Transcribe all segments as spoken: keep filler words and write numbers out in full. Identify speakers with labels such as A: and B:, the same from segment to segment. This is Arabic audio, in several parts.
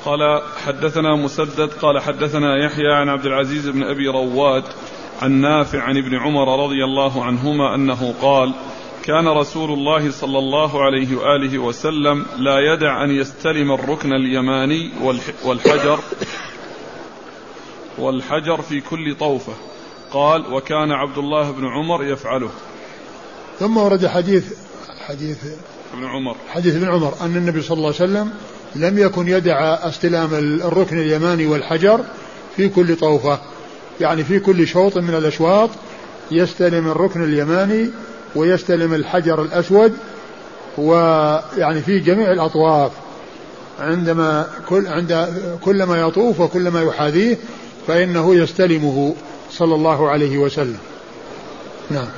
A: قال حدثنا مسدد قال حدثنا يحيى عن عبد العزيز بن أبي رواد عن نافع عن ابن عمر رضي الله عنهما أنه قال كان رسول الله صلى الله عليه وآله وسلم لا يدع أن يستلم الركن اليماني والحجر والحجر في كل طوفة. قال وكان عبد الله بن عمر يفعله.
B: ثم ورد حديث حديث
A: ابن عمر
B: حديث ابن عمر أن النبي صلى الله عليه وسلم لم يكن يدع استلام الركن اليماني والحجر في كل طوفة، يعني في كل شوط من الأشواط يستلم الركن اليماني ويستلم الحجر الأسود، ويعني في جميع الأطواف عندما كل عند كلما يطوف وكلما يحاذيه فإنه يستلمه صلى الله عليه وسلم. نعم.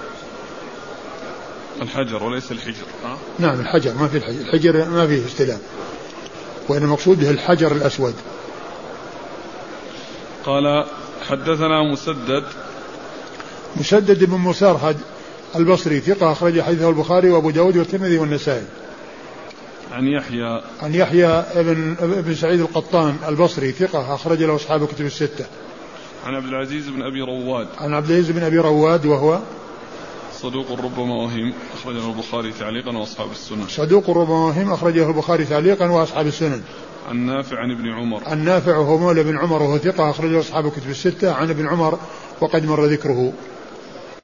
A: الحجر وليس الحجر. أه؟
B: نعم الحجر، ما في الحجر، الحجر ما فيه استلام، وإن المقصود به الحجر الأسود.
A: قال حدثنا مسدد
B: مسدد بن مسرهد البصري ثقة أخرج حديثه البخاري وأبو داود والترمذي والنسائي.
A: عن يحيى
B: عن يحيى بن ابن سعيد القطان البصري ثقة أخرج له أصحاب الكتب الستة.
A: عن عبد العزيز بن أبي رواد
B: عن عبد العزيز بن أبي رواد وهو
A: صدوق ربما وهم أخرجه البخاري تعليقا وأصحاب السنن.
B: صدوق ربما وهم أخرجه البخاري تعليقا وأصحاب السنن.
A: عن نافع عن ابن عمر
B: عن نافع وهو مولى بن عمر وهو ثقة أخرجه أصحاب الكتب الستة عن ابن عمر وقد مر ذكره.